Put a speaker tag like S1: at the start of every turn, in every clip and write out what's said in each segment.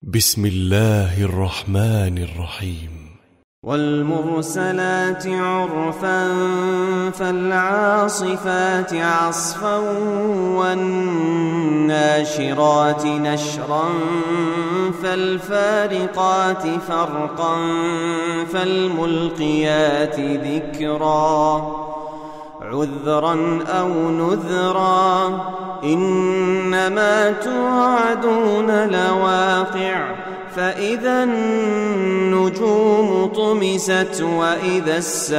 S1: بسم الله الرحمن الرحيم.
S2: والمرسلات عرفا فالعاصفات عصفا والناشرات نشرا فالفارقات فرقا فالملقيات ذكرا عذرا أو نذرا إنما توعدون لواقع فإذا النجوم طمست وإذا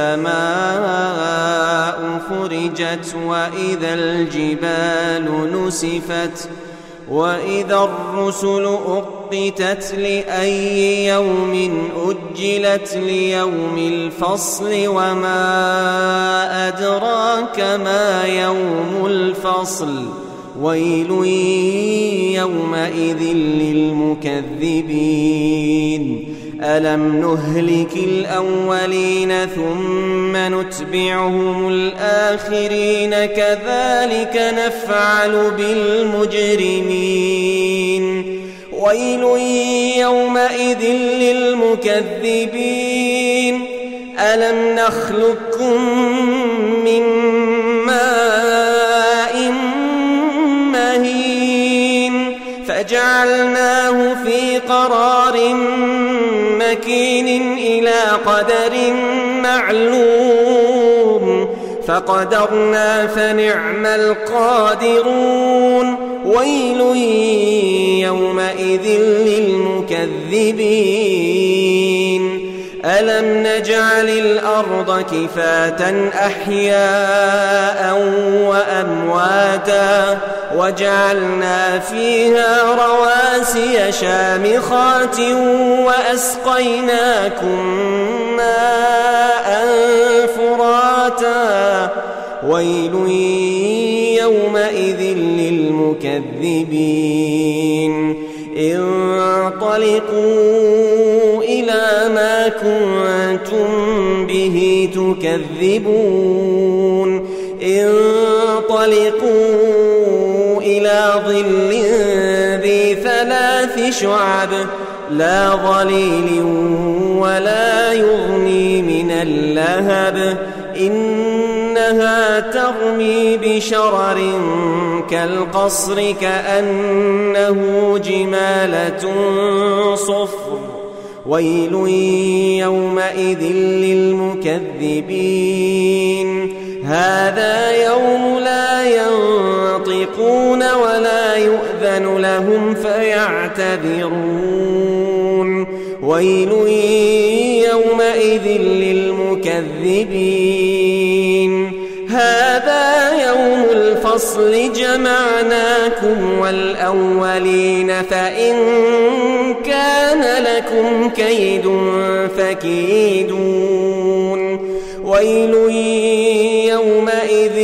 S2: السماء فرجت وإذا الجبال نسفت وإذا الرسل أقتت لأي يوم أجلت ليوم الفصل وما أدراك ما يوم الفصل ويل يومئذ للمكذبين ألم نهلك الأولين ثم نتبعهم الآخرين كذلك نفعل بالمجرمين ويل يومئذ للمكذبين ألم نخلقكم من ماء مهين فجعلناه في قرار مكين إلى قدر معلوم فقدرنا فنعم القادرون ويل يومئذ للمكذبين ألم نجعل الأرض كفاة أحياء وأمواتا وجعلنا فيها رواسي شامخات وأسقيناكم ماء فراتا ويل يومئذ للمكذبين انطلقوا إلى ما كنتم به تكذبون انطلقوا إلى ظل ذي 3 شعب لا ظليل ولا يغني من اللهب إنها ترمي بشرر كالقصر كأنه جمالة صفر ويل يومئذ للمكذبين هذا يوم لا ينطقون ولا يؤذن لهم فيعتذرون ويل يومئذ للمكذبين هذا يوم الفصل جمعناكم والأولين فإن كان لكم كيد فكيدون ويل يومئذ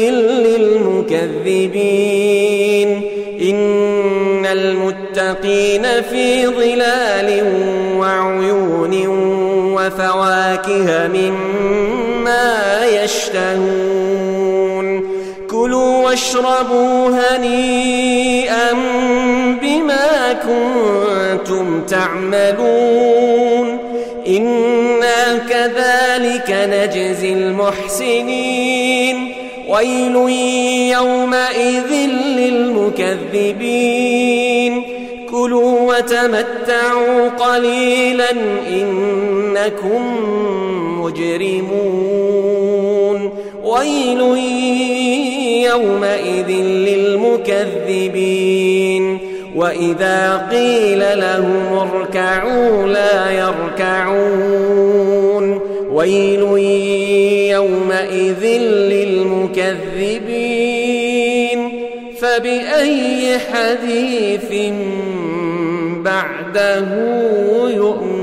S2: للمكذبين إن المتقين في ظلال وعيون وفواكه مما يشتهون كلوا واشربوا هنيئا بما كنتم تعملون إنا كذلك نجزي المحسنين ويل يومئذ للمكذبين كلوا وتمتعوا قليلا إنكم مجرمون ويل يومئذ للمكذبين وإذا قيل لهم اركعوا لا يركعون ويل يومئذ للمكذبين فبأي حديث بعده يؤمنون